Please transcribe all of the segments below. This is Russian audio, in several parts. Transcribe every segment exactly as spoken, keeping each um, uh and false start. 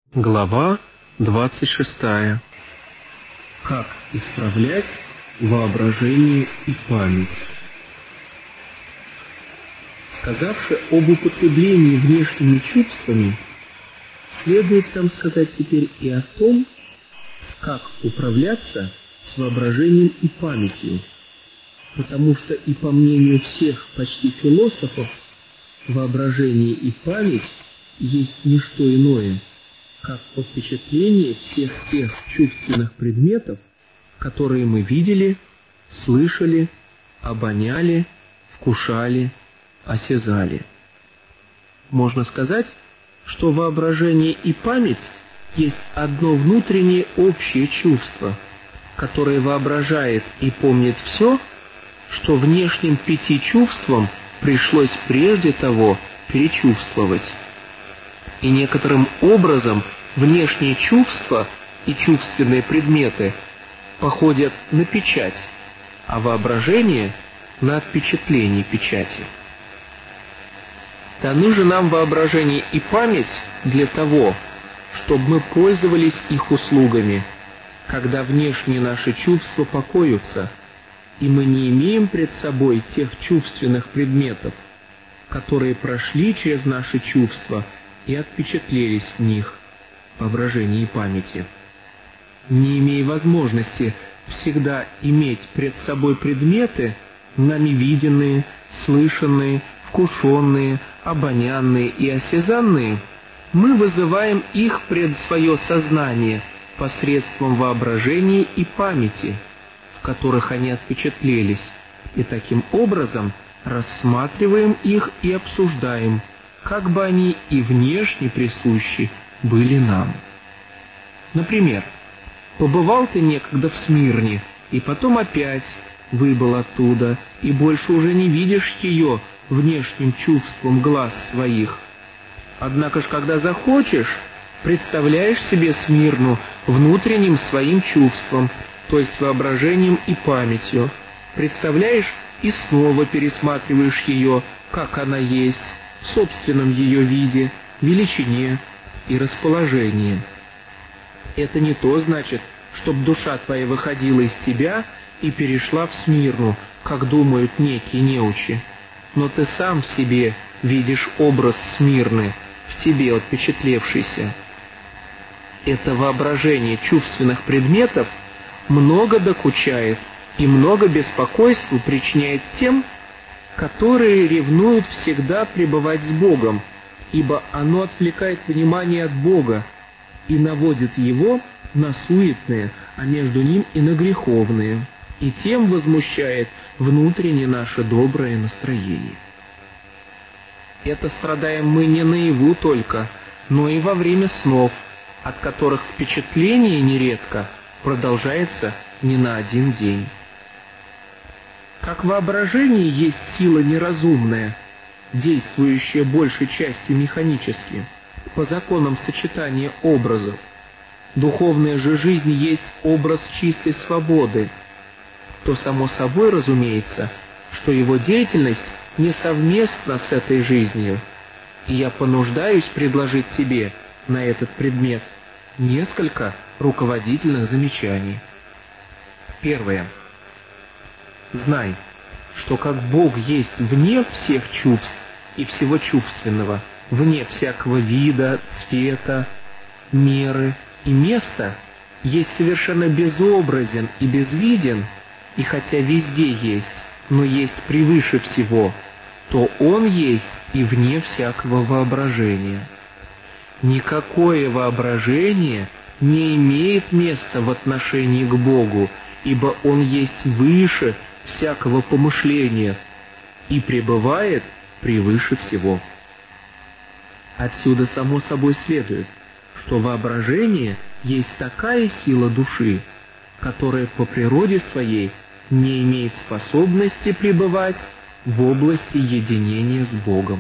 Глава двадцать шестая. Как исправлять воображение и память? Сказавши об употреблении внешними чувствами, следует нам сказать теперь и о том, как управляться с воображением и памятью, потому что и по мнению всех почти философов, воображение и память есть не что иное, как по впечатлению всех тех чувственных предметов, которые мы видели, слышали, обоняли, вкушали, осязали. Можно сказать, что воображение и память есть одно внутреннее общее чувство, которое воображает и помнит все, что внешним пяти чувствам пришлось прежде того перечувствовать. И некоторым образом внешние чувства и чувственные предметы походят на печать, а воображение — на отпечатление печати. Даны же нам воображение и память для того, чтобы мы пользовались их услугами, когда внешние наши чувства покоятся, и мы не имеем пред собой тех чувственных предметов, которые прошли через наши чувства и отпечатлелись в них, воображении и памяти. Не имея возможности всегда иметь пред собой предметы, нами виденные, слышанные, вкушенные, обонянные и осязанные, мы вызываем их пред свое сознание посредством воображения и памяти, в которых они отпечатлелись, и таким образом рассматриваем их и обсуждаем, как бы они и внешне присущи были нам. Например, побывал ты некогда в Смирне, и потом опять выбыл оттуда, и больше уже не видишь ее внешним чувством глаз своих. Однако ж, когда захочешь, представляешь себе Смирну внутренним своим чувством, то есть воображением и памятью, представляешь и снова пересматриваешь ее, как она есть, в собственном ее виде, величине и расположении. Это не то значит, чтобы душа твоя выходила из тебя и перешла в Смирну, как думают некие неучи, но ты сам в себе видишь образ Смирны, в тебе отпечатлевшийся. Это воображение чувственных предметов много докучает и много беспокойства причиняет тем, которые ревнуют всегда пребывать с Богом, ибо оно отвлекает внимание от Бога и наводит его на суетные, а между ним и на греховные, и тем возмущает внутренне наше доброе настроение. Это страдаем мы не наяву только, но и во время снов, от которых впечатление нередко продолжается не на один день. Как воображение есть сила неразумная, действующая большей частью механически, по законам сочетания образов, духовная же жизнь есть образ чистой свободы, то само собой разумеется, что его деятельность не совместна с этой жизнью, и я понуждаюсь предложить тебе на этот предмет несколько руководительных замечаний. Первое. Знай, что как Бог есть вне всех чувств и всего чувственного, вне всякого вида, цвета, меры и места, есть совершенно безобразен и безвиден, и хотя везде есть, но есть превыше всего, то Он есть и вне всякого воображения. Никакое воображение не имеет места в отношении к Богу, ибо Он есть выше всякого помышления и пребывает превыше всего. Отсюда само собой следует, что воображение есть такая сила души, которая по природе своей не имеет способности пребывать в области единения с Богом.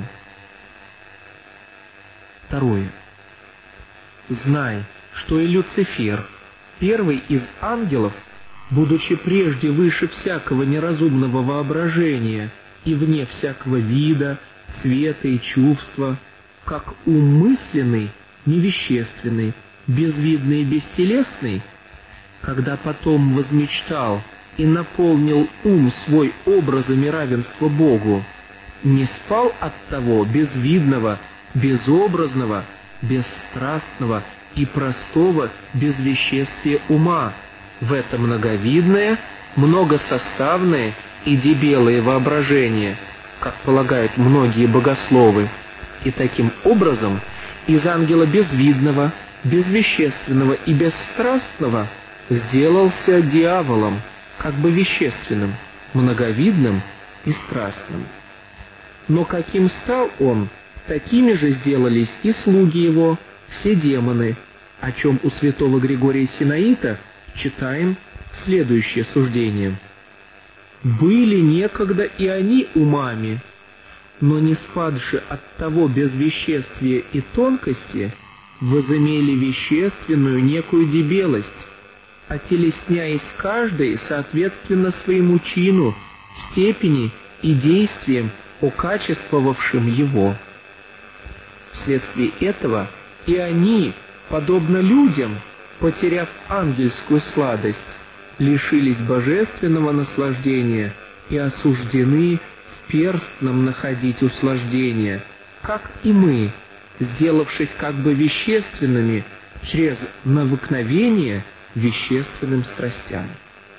Второе. Знай, что и Люцифер, первый из ангелов, будучи прежде выше всякого неразумного воображения и вне всякого вида, цвета и чувства, как ум мысленный, невещественный, безвидный и бестелесный, когда потом возмечтал и наполнил ум свой образами равенства Богу, не спал от того безвидного, безобразного, бесстрастного и простого безвеществия ума в это многовидное, многосоставное и дебелое воображение, как полагают многие богословы, и таким образом из ангела безвидного, безвещественного и бесстрастного сделался дьяволом, как бы вещественным, многовидным и страстным. Но каким стал он, такими же сделались и слуги его, все демоны, о чем у святого Григория Синаита читаем следующее суждение. «Были некогда и они умами, но не спадши от того безвеществия и тонкости, возымели вещественную некую дебелость, отелесняясь каждый соответственно своему чину, степени и действиям, окачествовавшим его. Вследствие этого и они, подобно людям, потеряв ангельскую сладость, лишились божественного наслаждения и осуждены в перстном находить услаждение, как и мы, сделавшись как бы вещественными через навыкновение вещественным страстям.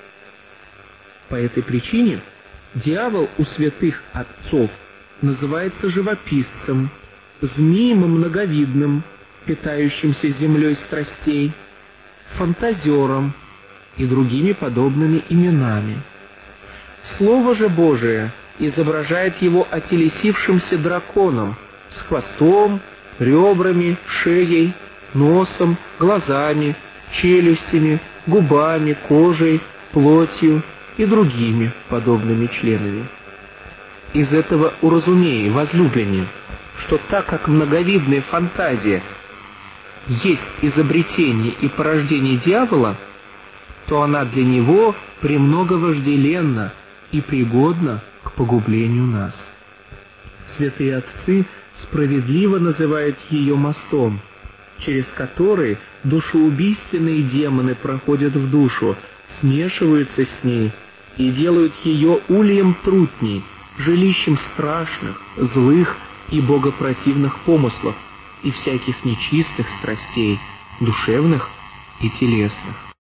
По этой причине дьявол у святых отцов называется живописцем, змеем многовидным, питающимся землей страстей, фантазером и другими подобными именами. Слово же Божие изображает его отелесившимся драконом с хвостом, ребрами, шеей, носом, глазами, челюстями, губами, кожей, плотью и другими подобными членами. Из этого уразумей, возлюбленные, что так как многовидная фантазия есть изобретение и порождение дьявола, то она для него премного вожделенна и пригодна к погублению нас. Святые отцы справедливо называют ее мостом, через который душеубийственные демоны проходят в душу, смешиваются с ней и делают ее ульем трутней, жилищем страшных, злых и богопротивных помыслов и всяких нечистых страстей, душевных и телесных.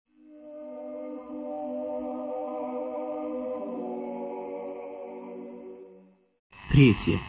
Третье.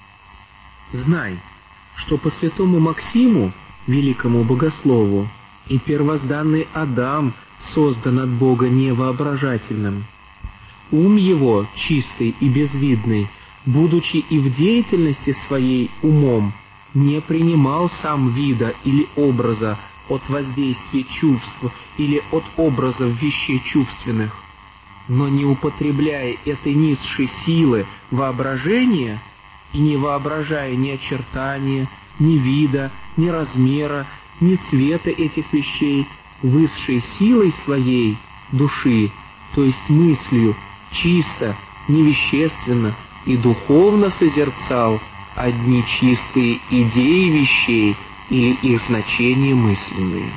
Знай, что по святому Максиму, великому богослову, и первозданный Адам создан от Бога невоображательным. Ум его, чистый и безвидный, будучи и в деятельности своей умом, не принимал сам вида или образа от воздействия чувств или от образов вещей чувственных, но не употребляя этой низшей силы воображения и не воображая ни очертания, ни вида, ни размера, ни цвета этих вещей, высшей силой своей души, то есть мыслью, чисто, невещественно и духовно созерцал одни чистые идеи вещей или их значения мысленные.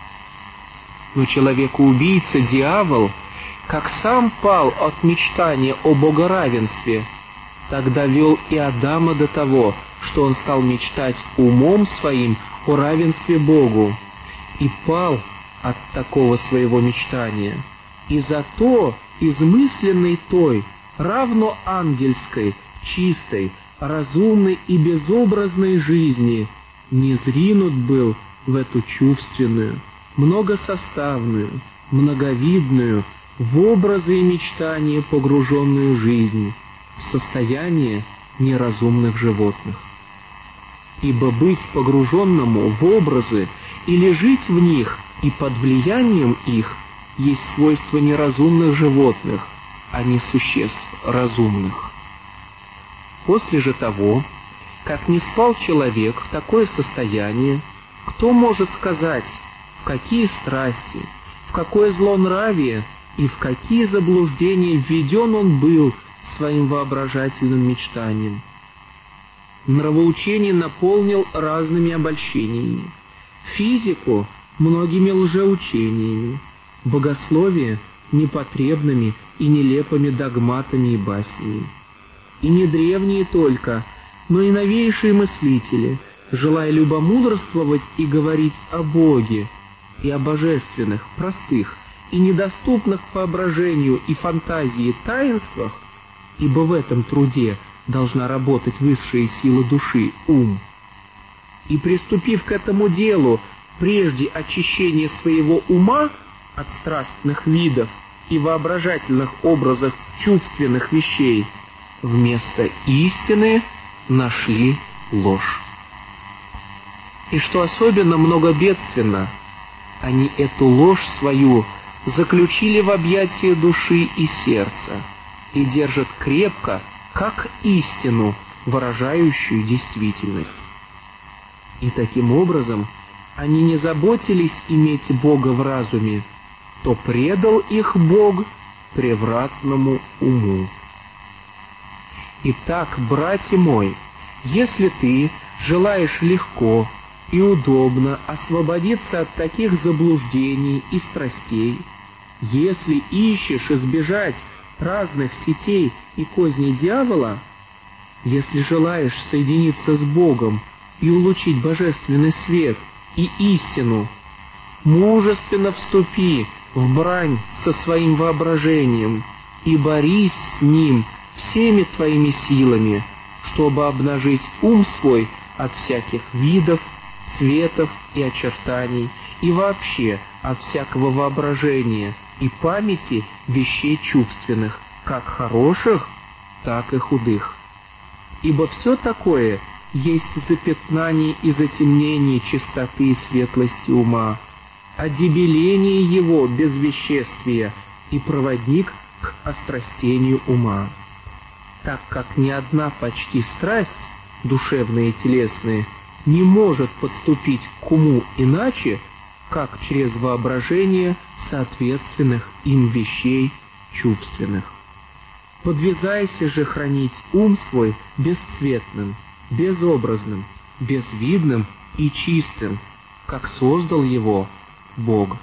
Но человека-убийца дьявол, как сам пал от мечтания о богоравенстве, тогда вел и Адама до того, что он стал мечтать умом своим о равенстве Богу, и пал от такого своего мечтания, и зато из мысленной той, равно ангельской, чистой, разумной и безобразной жизни не зринут был в эту чувственную, многосоставную, многовидную, в образы и мечтания погруженную жизнь, в состояние неразумных животных. Ибо быть погруженному в образы или жить в них и под влиянием их есть свойство неразумных животных, а не существ разумных. После же того, как не спал человек в такое состояние, кто может сказать, в какие страсти, в какое злонравие и в какие заблуждения введен он был своим воображательным мечтанием? Нравоучение наполнил разными обольщениями. физику многими лжеучениями, богословие непотребными и нелепыми догматами и баснями. И не древние только, но и новейшие мыслители, желая любомудрствовать и говорить о Боге, и о божественных, простых и недоступных воображению и фантазии таинствах, ибо в этом труде должна работать высшая сила души, ум, и приступив к этому делу прежде очищения своего ума от страстных видов и воображательных образов чувственных вещей, вместо истины нашли ложь. И что особенно многобедственно, они эту ложь свою заключили в объятия души и сердца и держат крепко, как истину, выражающую действительность. И таким образом они не заботились иметь Бога в разуме, то предал их Бог превратному уму. Итак, братья мой, если ты желаешь легко и удобно освободиться от таких заблуждений и страстей, если ищешь избежать разных сетей и козней дьявола, если желаешь соединиться с Богом и улучшить божественный свет и истину, мужественно вступи в брань со своим воображением и борись с ним всеми твоими силами, чтобы обнажить ум свой от всяких видов, цветов и очертаний, и вообще от всякого воображения и памяти вещей чувственных, как хороших, так и худых. Ибо все такое есть запятнание и затемнение чистоты и светлости ума, одебеление его безвеществия и проводник к острастению ума. Так как ни одна почти страсть, душевная и телесная, не может подступить к уму иначе, как через воображение соответственных им вещей чувственных. Подвязайся же хранить ум свой бесцветным, безобразным, безвидным и чистым, как создал его Бог.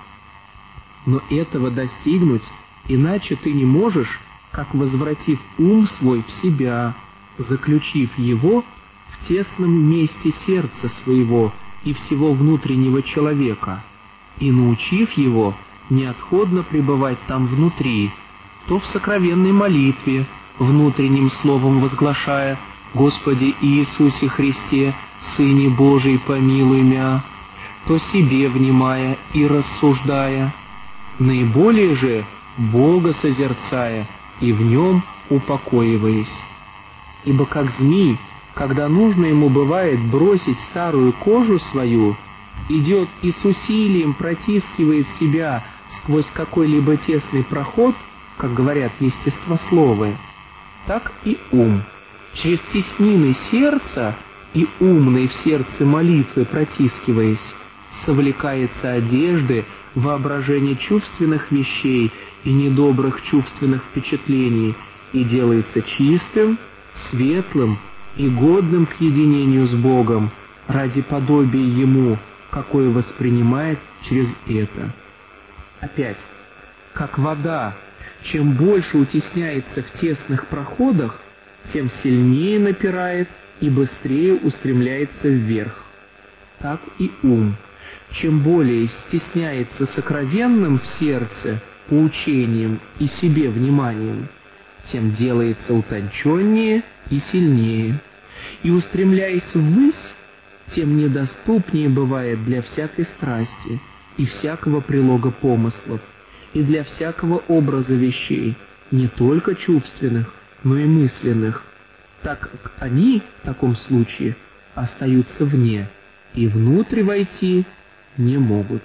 Но этого достигнуть иначе ты не можешь, как возвратив ум свой в себя, заключив его в тесном месте сердца своего и всего внутреннего человека, и научив его неотходно пребывать там внутри, то в сокровенной молитве, внутренним словом возглашая: «Господи Иисусе Христе, Сыне Божий, помилуй мя», то себе внимая и рассуждая, наиболее же Бога созерцая и в Нем упокоиваясь. Ибо как змей, когда нужно ему бывает бросить старую кожу свою, идет и с усилием протискивает себя сквозь какой-либо тесный проход, как говорят естествословы, так и ум, через теснины сердца и умной в сердце молитвы протискиваясь, совлекается одежды, воображение чувственных вещей и недобрых чувственных впечатлений и делается чистым, светлым и годным к единению с Богом ради подобия Ему, какое воспринимает через это. Опять, как вода, чем больше утесняется в тесных проходах, тем сильнее напирает и быстрее устремляется вверх. Так и ум, чем более стесняется сокровенным в сердце поучением и себе вниманием, тем делается утонченнее и сильнее, и, устремляясь ввысь, тем недоступнее бывает для всякой страсти и всякого прилога помыслов, и для всякого образа вещей, не только чувственных, но и мысленных, так как они в таком случае остаются вне и внутрь войти не могут.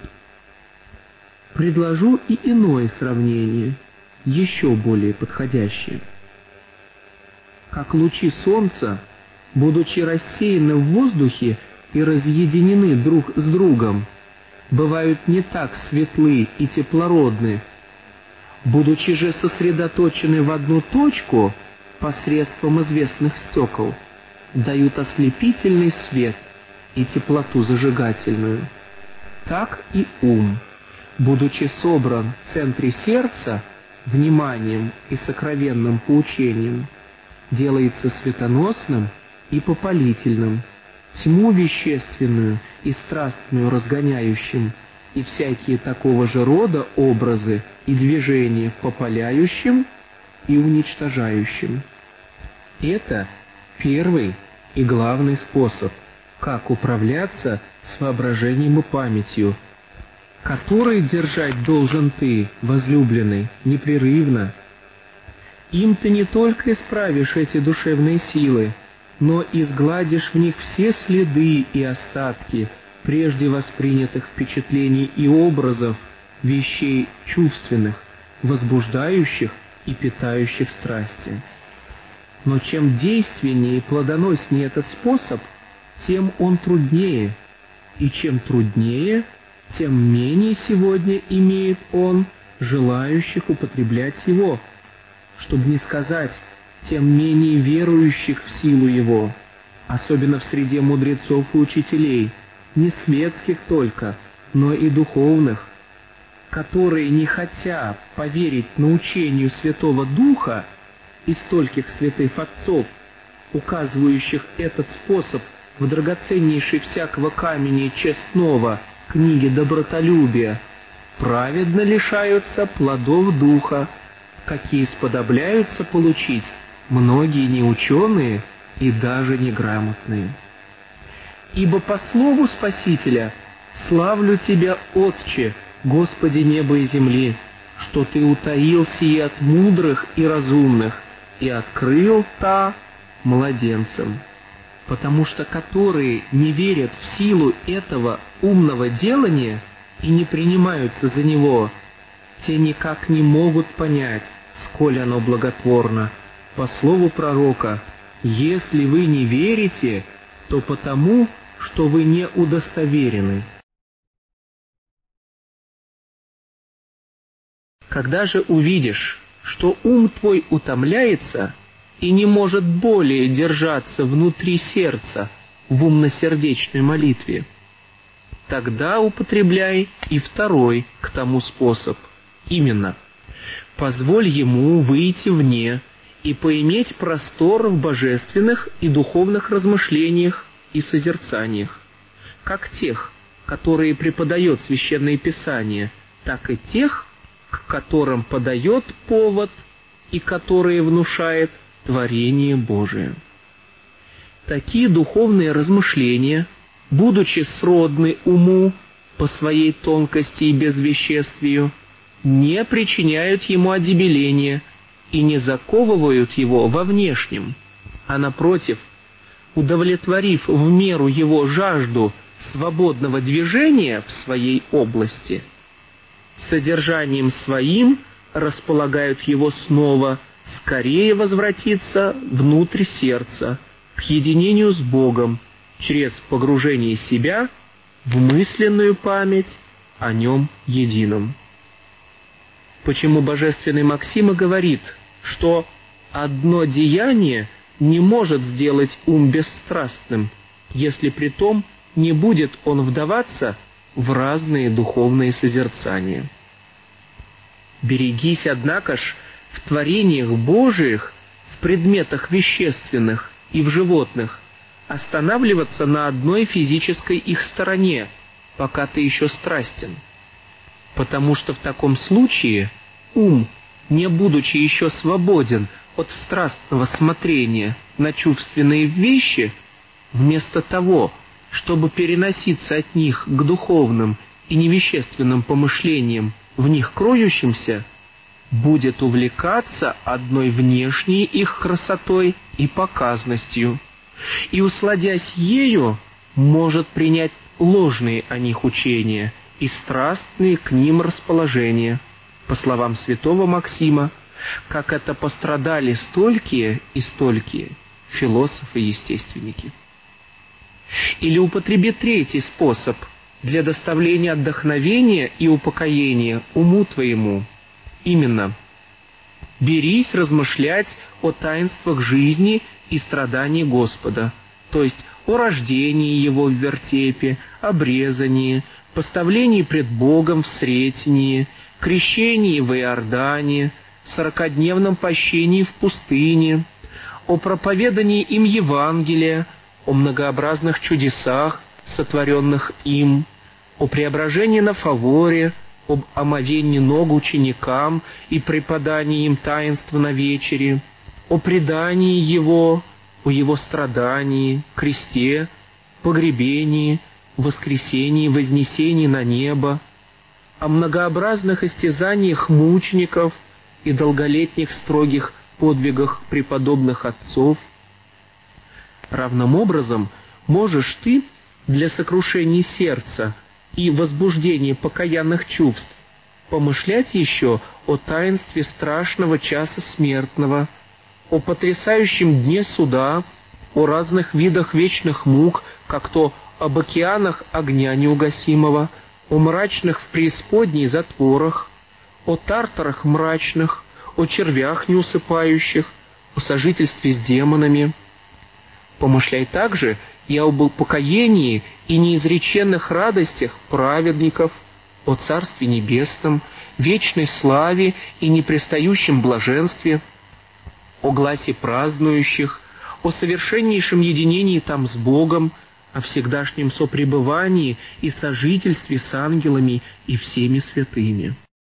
Предложу и иное сравнение, еще более подходящее. Как лучи солнца, будучи рассеяны в воздухе и разъединены друг с другом, бывают не так светлы и теплородны, будучи же сосредоточены в одну точку посредством известных стекол, дают ослепительный свет и теплоту зажигательную. так и ум, будучи собран в центре сердца вниманием и сокровенным поучением, делается светоносным и попалительным, тьму вещественную и страстную разгоняющим, и всякие такого же рода образы и движения попаляющим и уничтожающим. Это первый и главный способ, как управляться с воображением и памятью, который держать должен ты, возлюбленный, непрерывно. Им ты не только исправишь эти душевные силы, но и сгладишь в них все следы и остатки прежде воспринятых впечатлений и образов, вещей чувственных, возбуждающих и питающих страсти. Но чем действеннее и плодоноснее этот способ, тем он труднее, и чем труднее, тем менее сегодня имеет он желающих употреблять его, чтобы не сказать, тем менее верующих в силу его, особенно в среде мудрецов и учителей, не светских только, но и духовных, которые, не хотя поверить научению Святого Духа и стольких святых отцов, указывающих этот способ в драгоценнейшей всякого камня честного книге добротолюбия, праведно лишаются плодов Духа, какие сподобляются получить многие неученые и даже неграмотные. Ибо по слову Спасителя «Славлю Тебя, Отче, Господи неба и земли, что Ты утаил сие от мудрых и разумных и открыл та младенцам». Потому что которые не верят в силу этого умного делания и не принимаются за него, те никак не могут понять, сколь оно благотворно. По слову пророка, «Если вы не верите, то потому, что вы не удостоверены». Когда же увидишь, что ум твой утомляется и не может более держаться внутри сердца в умно-сердечной молитве, тогда употребляй и второй к тому способ, именно позволь ему выйти вне и поиметь простор в божественных и духовных размышлениях и созерцаниях, как тех, которые преподает Священное Писание, так и тех, к которым подает повод и которые внушает творение Божие. Такие духовные размышления, будучи сродны уму по своей тонкости и безвеществию, не причиняют ему одебеления и не заковывают его во внешнем, а напротив, удовлетворив в меру его жажду свободного движения в своей области, содержанием своим располагают его снова скорее возвратиться внутрь сердца, к единению с Богом, через погружение себя в мысленную память о Нем едином. Почему божественный Максима говорит, что одно деяние не может сделать ум бесстрастным, если притом не будет он вдаваться в разные духовные созерцания. Берегись, однако ж, в творениях Божиих, в предметах вещественных и в животных, останавливаться на одной физической их стороне, пока ты еще страстен. Потому что в таком случае ум, не будучи еще свободен от страстного смотрения на чувственные вещи, вместо того, чтобы переноситься от них к духовным и невещественным помышлениям, в них кроющимся, будет увлекаться одной внешней их красотой и показностью, и, усладясь ею, может принять ложные о них учения и страстные к ним расположения, по словам святого Максима, как это пострадали столькие и столькие философы-естественники. Или употреби третий способ для доставления отдохновения и упокоения уму твоему. Именно, берись размышлять о таинствах жизни и страданий Господа, то есть о рождении Его в вертепе, обрезании, поставлении пред Богом в Сретении, крещении в Иордане, сорокадневном пощении в пустыне, о проповедании им Евангелия, о многообразных чудесах, сотворенных им, о преображении на фаворе, об омовении ног ученикам и преподании им таинства на вечере, о предании его, о его страдании, кресте, погребении, воскресении, вознесении на небо, о многообразных истязаниях мучеников и долголетних строгих подвигах преподобных отцов. Равным образом можешь ты для сокрушения сердца и возбуждения покаянных чувств помышлять еще о таинстве страшного часа смертного, о потрясающем дне суда, о разных видах вечных мук, как то об океанах огня неугасимого, о мрачных в преисподней затворах, о тартарах мрачных, о червях неусыпающих, о сожительстве с демонами. Помышляй также и об упокоении и неизреченных радостях праведников, о Царстве Небесном, вечной славе и непрестающем блаженстве, о гласе празднующих, о совершеннейшем единении там с Богом, о всегдашнем сопребывании и сожительстве с ангелами и всеми святыми.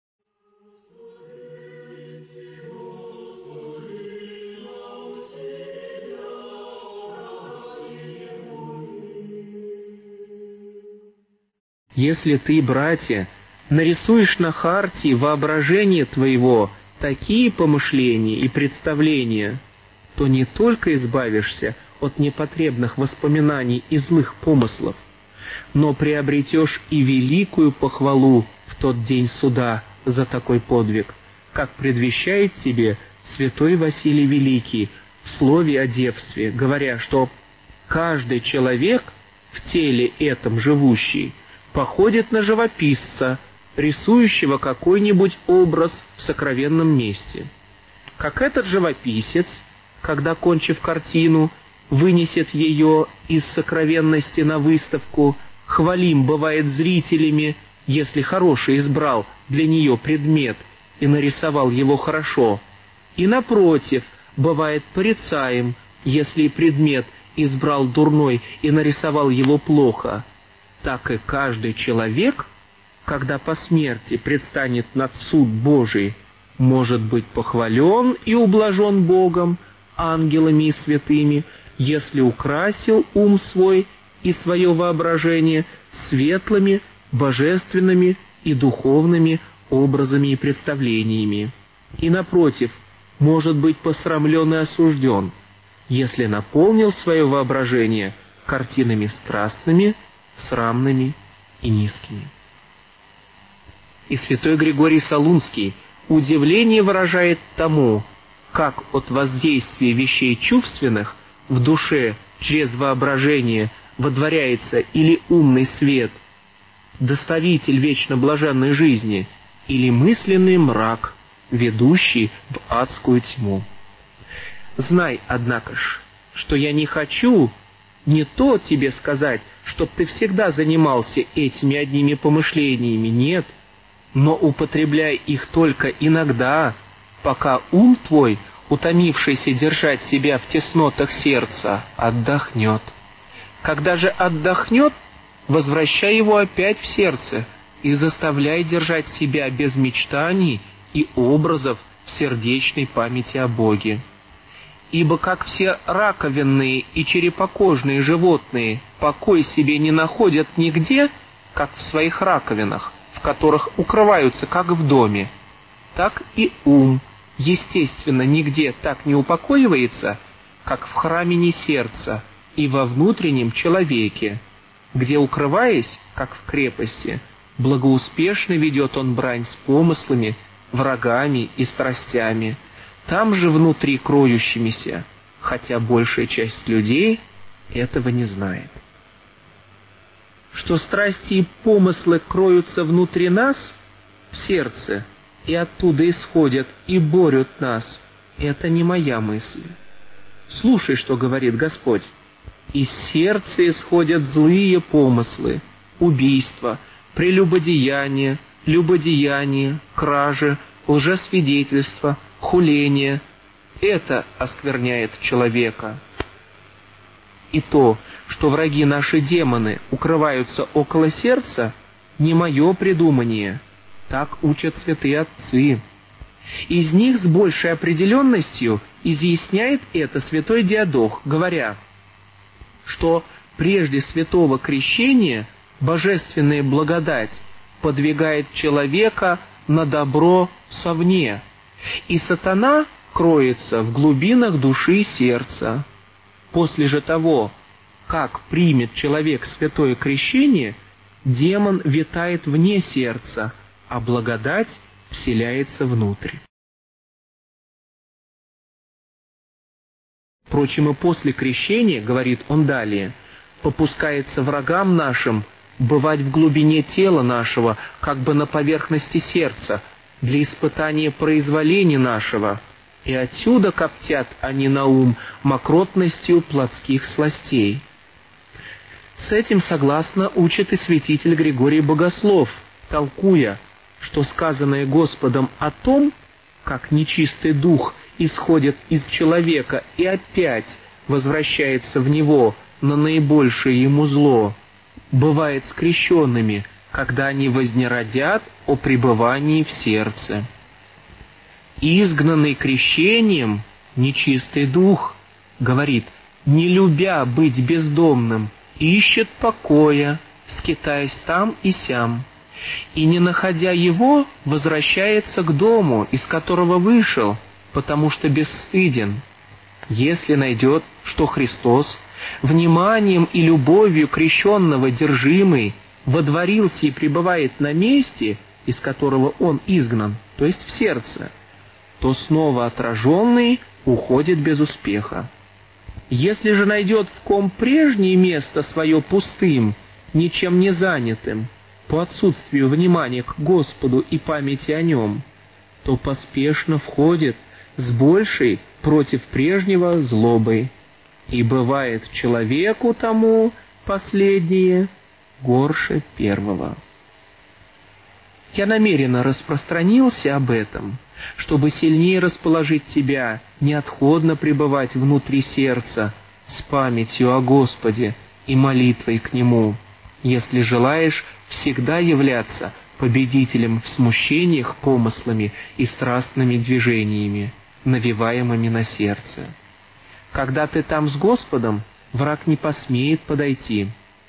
Если ты, братья, нарисуешь на хартии воображение твоего такие помышления и представления, то не только избавишься от непотребных воспоминаний и злых помыслов, но приобретешь и великую похвалу в тот день суда за такой подвиг, как предвещает тебе святой Василий Великий в слове о девстве, говоря, что каждый человек в теле этом живущий походит на живописца, рисующего какой-нибудь образ в сокровенном месте. Как этот живописец, когда, кончив картину, вынесет ее из сокровенности на выставку, хвалим бывает зрителями, если хороший избрал для нее предмет и нарисовал его хорошо, и, напротив, бывает порицаем, если предмет избрал дурной и нарисовал его плохо, так и каждый человек, когда по смерти предстанет над суд Божий, может быть похвален и ублажен Богом, ангелами и святыми, если украсил ум свой и свое воображение светлыми, божественными и духовными образами и представлениями. И, напротив, может быть посрамлен и осужден, если наполнил свое воображение картинами страстными, срамными и низкими. И святой Григорий Солунский удивление выражает тому, как от воздействия вещей чувственных в душе через воображение водворяется или умный свет, доставитель вечно блаженной жизни, или мысленный мрак, ведущий в адскую тьму. Знай, однако ж, что я не хочу не то тебе сказать, чтоб ты всегда занимался этими одними помышлениями, нет, но употребляй их только иногда, пока ум твой, утомившийся держать себя в теснотах сердца, отдохнет. Когда же отдохнет, возвращай его опять в сердце и заставляй держать себя без мечтаний и образов в сердечной памяти о Боге. Ибо как все раковинные и черепокожные животные покой себе не находят нигде, как в своих раковинах, в которых укрываются, как в доме, так и ум, естественно, нигде так не упокоивается, как в храмине сердца и во внутреннем человеке, где, укрываясь, как в крепости, благоуспешно ведет он брань с помыслами, врагами и страстями, там же внутри кроющимися, хотя большая часть людей этого не знает. Что страсти и помыслы кроются внутри нас, в сердце, и оттуда исходят и борют нас, это не моя мысль. Слушай, что говорит Господь. Из сердца исходят злые помыслы, убийства, прелюбодеяние, любодеяние, кражи, лжесвидетельство, хуление. Это оскверняет человека. И то, что враги наши демоны укрываются около сердца, не мое придумание. Так учат святые отцы. Из них с большей определенностью изъясняет это святой Диадох, говоря, что прежде святого крещения божественная благодать подвигает человека на добро совне, и сатана кроется в глубинах души и сердца. После же того, как примет человек святое крещение, демон витает вне сердца, а благодать вселяется внутрь. Впрочем, и после крещения, говорит он далее, попускается врагам нашим бывать в глубине тела нашего, как бы на поверхности сердца, для испытания произволения нашего, и отсюда коптят они на ум мокротностью плотских сластей. С этим согласно учит и святитель Григорий Богослов, толкуя, что сказанное Господом о том, как нечистый дух исходит из человека и опять возвращается в него на наибольшее ему зло, бывает с крещенными, когда они вознеродят о пребывании в сердце. Изгнанный крещением нечистый дух, говорит, не любя быть бездомным, ищет покоя, скитаясь там и сям, и, не находя его, возвращается к дому, из которого вышел, потому что бесстыден. Если найдет, что Христос, вниманием и любовью крещенного держимый, водворился и пребывает на месте, из которого он изгнан, то есть в сердце, то снова отраженный уходит без успеха. Если же найдет в ком прежнее место свое пустым, ничем не занятым, по отсутствию внимания к Господу и памяти о Нем, то поспешно входит с большей против прежнего злобой, и бывает человеку тому последнее горше первого. Я намеренно распространился об этом, чтобы сильнее расположить тебя неотходно пребывать внутри сердца с памятью о Господе и молитвой к Нему, если желаешь всегда являться победителем в смущениях помыслами и страстными движениями, навеваемыми на сердце. Когда ты там с Господом, враг не посмеет подойти.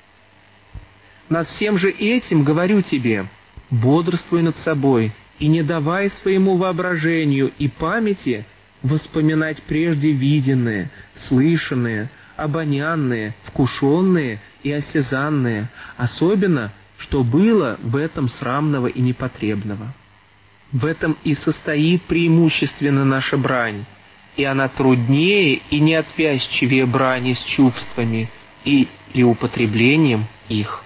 Над всем же этим говорю тебе, бодрствуй над собой и не давай своему воображению и памяти воспоминать прежде виденное, слышанное, обонянное, вкушенное и осязанное, особенно, что было в этом срамного и непотребного. В этом и состоит преимущественно наша брань, и она труднее и неотвязчивее брани с чувствами и, и употреблением их.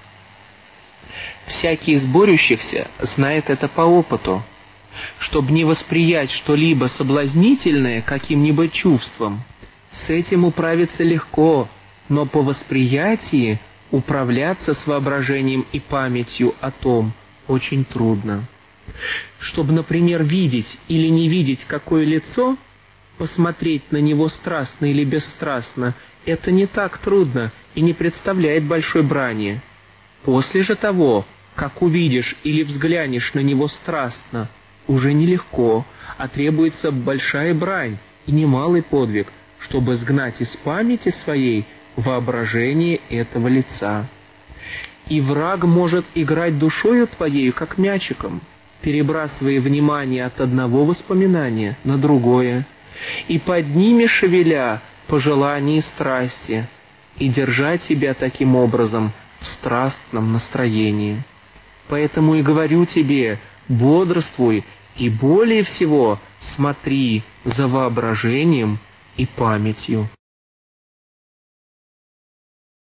Всякий из борющихся знает это по опыту. Чтобы не восприять что-либо соблазнительное каким-нибудь чувством, с этим управиться легко, но по восприятии управляться с воображением и памятью о том очень трудно. Чтобы, например, видеть или не видеть какое лицо, посмотреть на него страстно или бесстрастно, это не так трудно и не представляет большой брани. После же того, как увидишь или взглянешь на него страстно, уже нелегко, а требуется большая брань и немалый подвиг, чтобы сгнать из памяти своей воображение этого лица. И враг может играть душою твоею, как мячиком, перебрасывая внимание от одного воспоминания на другое, и под ними шевеля пожелания и страсти, и держа тебя таким образом в страстном настроении. Поэтому и говорю тебе, бодрствуй и более всего смотри за воображением и памятью.